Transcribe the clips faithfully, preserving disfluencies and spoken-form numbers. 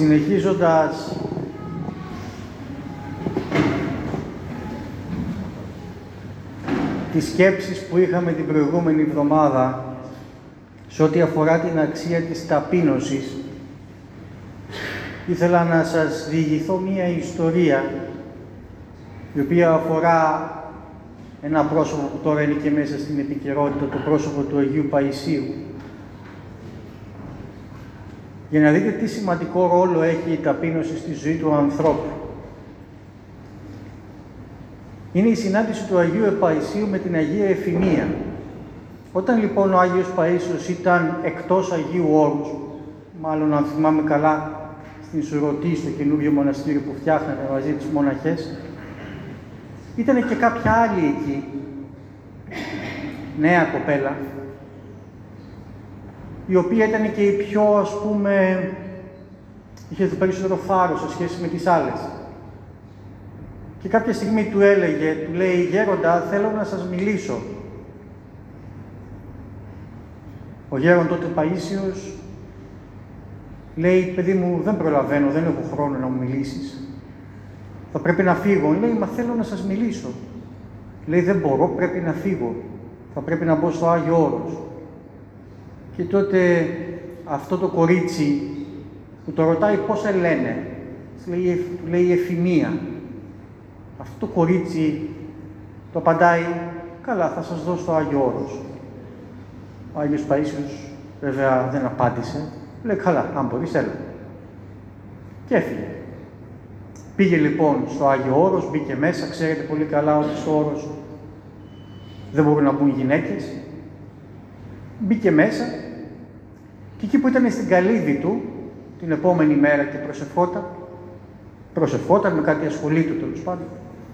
Συνεχίζοντας τις σκέψεις που είχαμε την προηγούμενη εβδομάδα σε ό,τι αφορά την αξία της ταπείνωσης, ήθελα να σας διηγηθώ μία ιστορία η οποία αφορά ένα πρόσωπο που τώρα είναι και μέσα στην επικαιρότητα, το πρόσωπο του Αγίου Παϊσίου. Για να δείτε τι σημαντικό ρόλο έχει η ταπείνωση στη ζωή του ανθρώπου. Είναι η συνάντηση του Αγίου Παϊσίου με την Αγία Εφημία. Όταν λοιπόν ο Άγιος Παΐσιος ήταν εκτός Αγίου Όρους, μάλλον αν θυμάμαι καλά, στην Σουρωτή, στο καινούριο μοναστήριο που φτιάχνανε μαζί τις μοναχές, ήταν και κάποια άλλη εκεί, νέα κοπέλα, η οποία ήταν και η πιο, ας πούμε, είχε το περισσότερο φάρος σε σχέση με τις άλλες. Και κάποια στιγμή του έλεγε, του λέει, «Γέροντα, θέλω να σας μιλήσω». Ο γέρον τότε Παΐσιος λέει, «Παιδί μου, δεν προλαβαίνω, δεν έχω χρόνο να μου μιλήσεις. Θα πρέπει να φύγω». Λέει, «Μα θέλω να σας μιλήσω». Λέει, «Δεν μπορώ, πρέπει να φύγω. Θα πρέπει να μπω στο Άγιο Όρος». Και τότε αυτό το κορίτσι που το ρωτάει πώς σε λένε, λέει, λέει Εφημία. Αυτό το κορίτσι το απαντάει, «Καλά, θα σας δώσω στο Άγιο Όρος». Ο Άγιος Παΐσιος βέβαια δεν απάντησε. Λέει, «Καλά, αν μπορείς, έλα». Και έφυγε. Πήγε λοιπόν στο Άγιο Όρος, μπήκε μέσα, ξέρετε πολύ καλά ότι στο Όρος δεν μπορούν να μπουν γυναίκες. Μπήκε μέσα και εκεί που ήταν στην καλύβη του, την επόμενη μέρα και προσευχόταν, προσευχόταν με κάτι ασχολή του τέλος πάντων,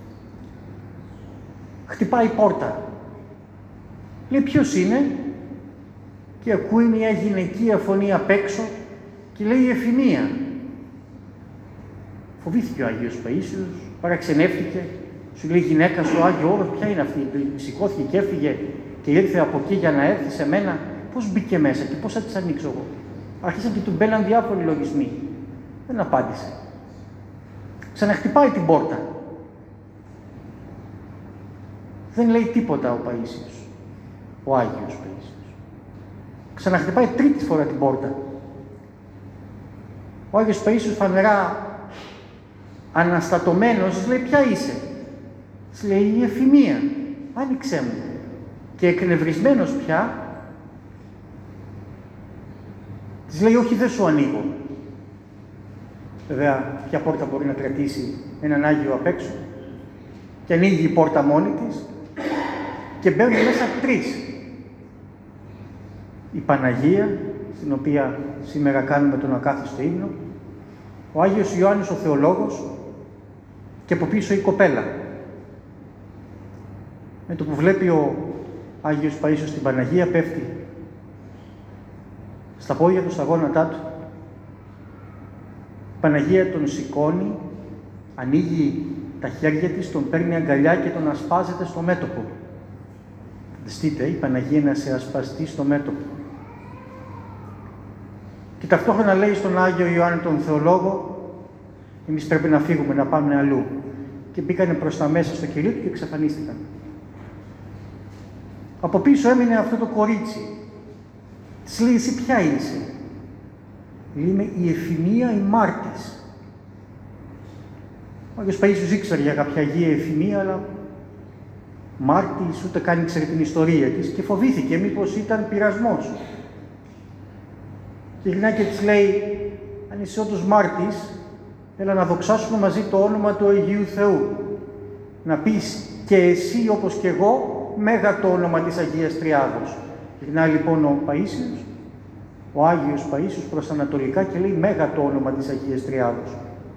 χτυπάει πόρτα. Λέει, «Ποιος είναι?» Και ακούει μια γυναικεία φωνή απ' έξω και λέει, «Εφημία». Φοβήθηκε ο Άγιος Παΐσιος, παραξενεύτηκε, σου λέει, «Γυναίκα στο Άγιο Όρος, ποια είναι αυτή?» Σηκώθηκε και έφυγε και ήρθε από εκεί για να έρθει σε μένα. Πώς μπήκε μέσα και πώς θα της ανοίξω εγώ? Άρχισαν και του μπαίναν διάφοροι λογισμοί. Δεν απάντησε. Ξαναχτυπάει την πόρτα. Δεν λέει τίποτα ο Παΐσιος, ο Άγιος Παΐσιος. Ξαναχτυπάει τρίτη φορά την πόρτα. Ο Άγιος Παΐσιος φανερά αναστατωμένος, λέει, «Ποια είσαι?» Της λέει, «Η Εφημία, άνοιξέ μου». Και εκνευρισμένος πια, της λέει, «Όχι, δεν σου ανοίγω». Βέβαια, ποια πόρτα μπορεί να κρατήσει έναν Άγιο απ' έξω? Και ανοίγει η πόρτα μόνη της και μπαίνουν μέσα τρεις. Η Παναγία, στην οποία σήμερα κάνουμε τον ακάθιστο ύμνο, ο Άγιος Ιωάννης ο Θεολόγος και από πίσω η κοπέλα. Με το που βλέπει ο Άγιος Παΐσιος την Παναγία, πέφτει στα πόδια του, στα γόνατά του. Η Παναγία τον σηκώνει, ανοίγει τα χέρια της, τον παίρνει αγκαλιά και τον ασπάζεται στο μέτωπο. Φανταστείτε, η Παναγία να σε ασπαστεί στο μέτωπο. Και ταυτόχρονα λέει στον Άγιο Ιωάννη τον Θεολόγο, «Εμείς πρέπει να φύγουμε, να πάμε αλλού». Και μπήκανε προς τα μέσα στο κελί του και εξαφανίστηκαν. Από πίσω έμεινε αυτό το κορίτσι. Της λέει, «Εσύ ποια είσαι?» Λέει, «Είμαι η Εφημία, η Μάρτης». Ο Άγιος Παΐσιος ήξερε για κάποια Αγία Εφημία, αλλά Μάρτης ούτε καν ήξερε την ιστορία της και φοβήθηκε μήπως ήταν πειρασμός. Και γυρνάει και της λέει, «Αν είσαι όντως Μάρτης, έλα να δοξάσουμε μαζί το όνομα του Αγίου Θεού. Να πεις και εσύ όπως και εγώ, μέγα το όνομα της Αγίας Τριάδος». Γυρνάει λοιπόν ο Παΐσιος, ο Άγιος Παΐσιος προς τα ανατολικά και λέει, «Μέγα το όνομα της Αγίας Τριάδος».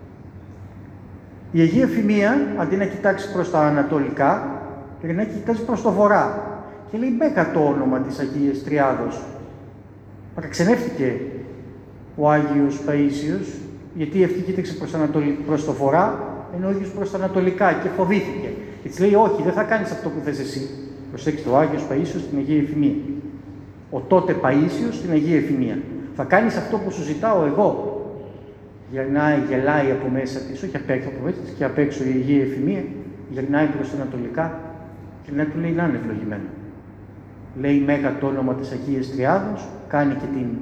Η Αγία Εφημία, αντί να κοιτάξει προς τα ανατολικά, γυρνάει και κοιτάζει προς το βορρά και λέει, «Μέγα το όνομα της Αγίας Τριάδος». Παραξενεύτηκε ο Άγιος Παΐσιος, γιατί αυτή κοίταξε προς, ανατολ... προς το βορρά, ενώ ο ίδιος προς τα ανατολικά και φοβήθηκε. Και της λέει, «Όχι, δεν θα κάνεις αυτό που θες εσύ». Προσέξτε, ο Άγιος Παΐσιος στην Αγία Εφημία. Ο τότε Παΐσιος στην Αγία Εφημία. «Θα κάνεις αυτό που σου ζητάω εγώ». γερνάει, γελάει από μέσα της, όχι απ' έξω από μέσα της, και απ' έξω η Αγία Εφημία, γερνάει προς τα ανατολικά και να του λέει να είναι ευλογημένο. Λέει μέγα το όνομα της Αγίας Τριάδος, κάνει και την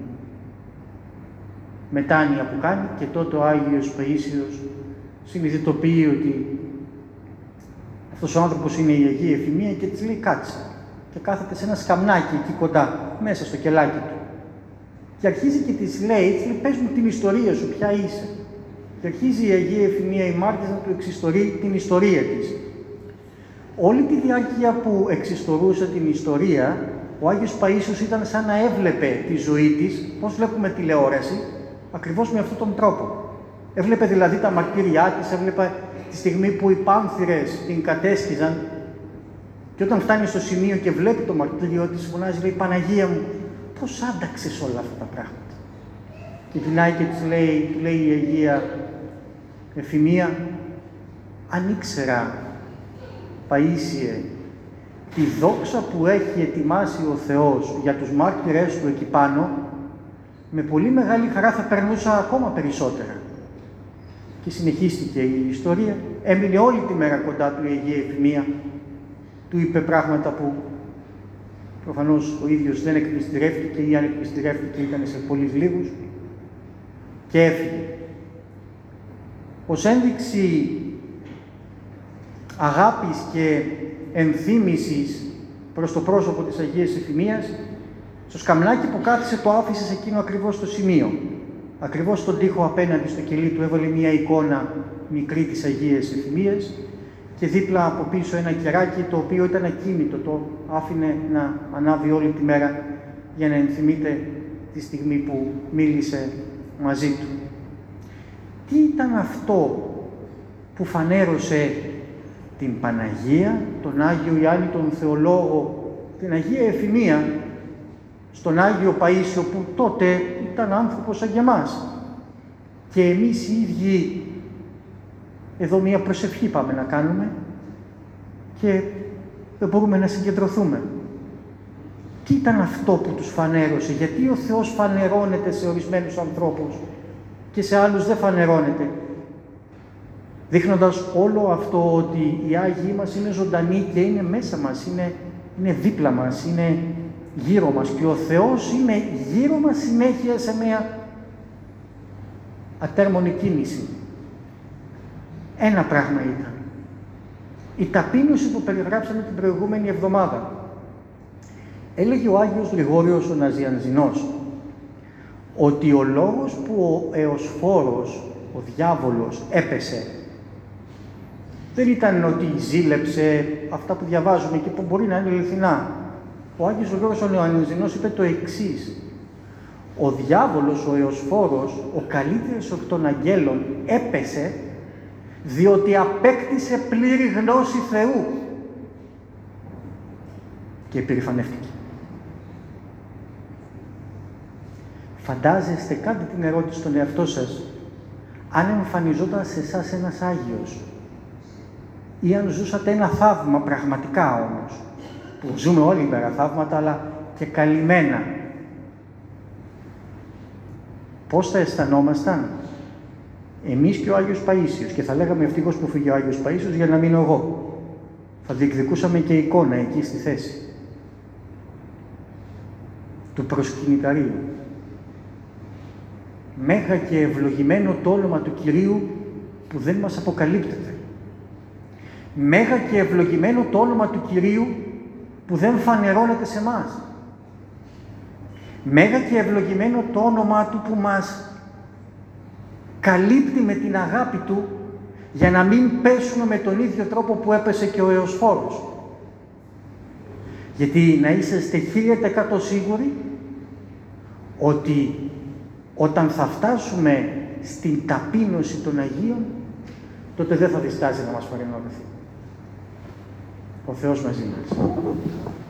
μετάνοια που κάνει, και τότε ο Άγιος Παΐσιος συνειδητοποιεί ότι αυτός ο άνθρωπος είναι η Αγία Εφημία και της λέει κάτσε. Και κάθεται σε ένα σκαμνάκι εκεί κοντά, μέσα στο κελάκι του. Και αρχίζει και της λέει, της λέει, πες μου την ιστορία σου, ποια είσαι. Και αρχίζει η Αγία Εφημία η Μάρτης να του εξιστορεί την ιστορία της. Όλη τη διάρκεια που εξιστορούσε την ιστορία, ο Άγιος Παΐσιος ήταν σαν να έβλεπε τη ζωή της, πώς βλέπουμε τηλεόραση, ακριβώς με αυτόν τον τρόπο. Έβλεπε δηλαδή τα μαρτύριά της, έβλεπε τη στιγμή που οι πάνθυρες την κατέσχιζαν, και όταν φτάνει στο σημείο και βλέπει το μαρτύριο της, φωνάζει, λέει, Παναγία μου, πώς άνταξες όλα αυτά τα πράγματα. Και γυρνάει και της λέει, του λέει η Αγία Εφημία, αν ήξερα, Παΐσιε, τη δόξα που έχει ετοιμάσει ο Θεός για τους μάρτυρες του εκεί πάνω, με πολύ μεγάλη χαρά θα περνούσα ακόμα περισσότερα. Και συνεχίστηκε η ιστορία, έμεινε όλη τη μέρα κοντά του η Αγία Εφημία, του είπε πράγματα που προφανώς ο ίδιος δεν εκπληστηρεύτηκε ή αν εκπληστηρεύτηκε ήταν σε πολύ λίγους, και έφυγε. Ως ένδειξη αγάπης και ενθύμησης προς το πρόσωπο της Αγίας Εφημίας, στο σκαμνάκι που κάθισε το άφησε σε εκείνο ακριβώς το σημείο. Ακριβώς στον τοίχο απέναντι στο κελί του έβαλε μία εικόνα μικρή της Αγίας Εφημίας και δίπλα από πίσω ένα κεράκι το οποίο ήταν ακίνητο, το άφηνε να ανάβει όλη τη μέρα για να ενθυμείται τη στιγμή που μίλησε μαζί του. Τι ήταν αυτό που φανέρωσε την Παναγία, τον Άγιο Ιάννη τον Θεολόγο, την Αγία Εφημία, στον Άγιο Παΐσιο που τότε ήταν άνθρωπος σαν και εμάς. Και εμείς οι ίδιοι εδώ μία προσευχή πάμε να κάνουμε και δεν μπορούμε να συγκεντρωθούμε. Τι ήταν αυτό που τους φανέρωσε, γιατί ο Θεός φανερώνεται σε ορισμένους ανθρώπους και σε άλλους δεν φανερώνεται, δείχνοντας όλο αυτό ότι οι Άγιοι μας είναι ζωντανοί και είναι μέσα μας, είναι, είναι δίπλα μας, είναι γύρω μας και ο Θεός είναι γύρω μας συνέχεια σε μια ατέρμονη κίνηση. Ένα πράγμα ήταν. Η ταπείνωση που περιγράψαμε την προηγούμενη εβδομάδα. Έλεγε ο Άγιος Γρηγόριος ο Ναζιανζινός ότι ο λόγος που ο Εωσφόρος, ο διάβολος, έπεσε δεν ήταν ότι ζήλεψε αυτά που διαβάζουμε και που μπορεί να είναι αληθινά. Ο Άγιος Γρηγόριος ο Ναζιανζινός είπε το εξής. Ο διάβολος, ο Εωσφόρος, ο καλύτερος εκ των αγγέλων, έπεσε διότι απέκτησε πλήρη γνώση Θεού και υπερηφανεύτηκε. Φαντάζεστε, κάντε την ερώτηση στον εαυτό σας, αν εμφανιζόταν σε εσάς ένας Άγιος ή αν ζούσατε ένα θαύμα πραγματικά όμως, που ζούμε όλη μέρα θαύματα, αλλά και καλυμμένα, πώς θα αισθανόμασταν εμείς και ο Άγιος Παΐσιος? Και θα λέγαμε ευτυχώς που φύγε ο Άγιος Παΐσιος για να μείνω εγώ. Θα διεκδικούσαμε και εικόνα εκεί στη θέση του προσκυνηταρίου. Μέγα και ευλογημένο το όνομα του Κυρίου που δεν μας αποκαλύπτεται. Μέγα και ευλογημένο το όνομα του Κυρίου που δεν φανερώνεται σε μας. Μέγα και ευλογημένο το όνομά Του που μας καλύπτει με την αγάπη Του για να μην πέσουμε με τον ίδιο τρόπο που έπεσε και ο Εωσφόρος. Γιατί να είσαστε χίλια τοις εκατό σίγουροι ότι όταν θα φτάσουμε στην ταπείνωση των Αγίων, τότε δεν θα διστάζει να μας παρενόχληθεί. Ο Θεός μαζί μας.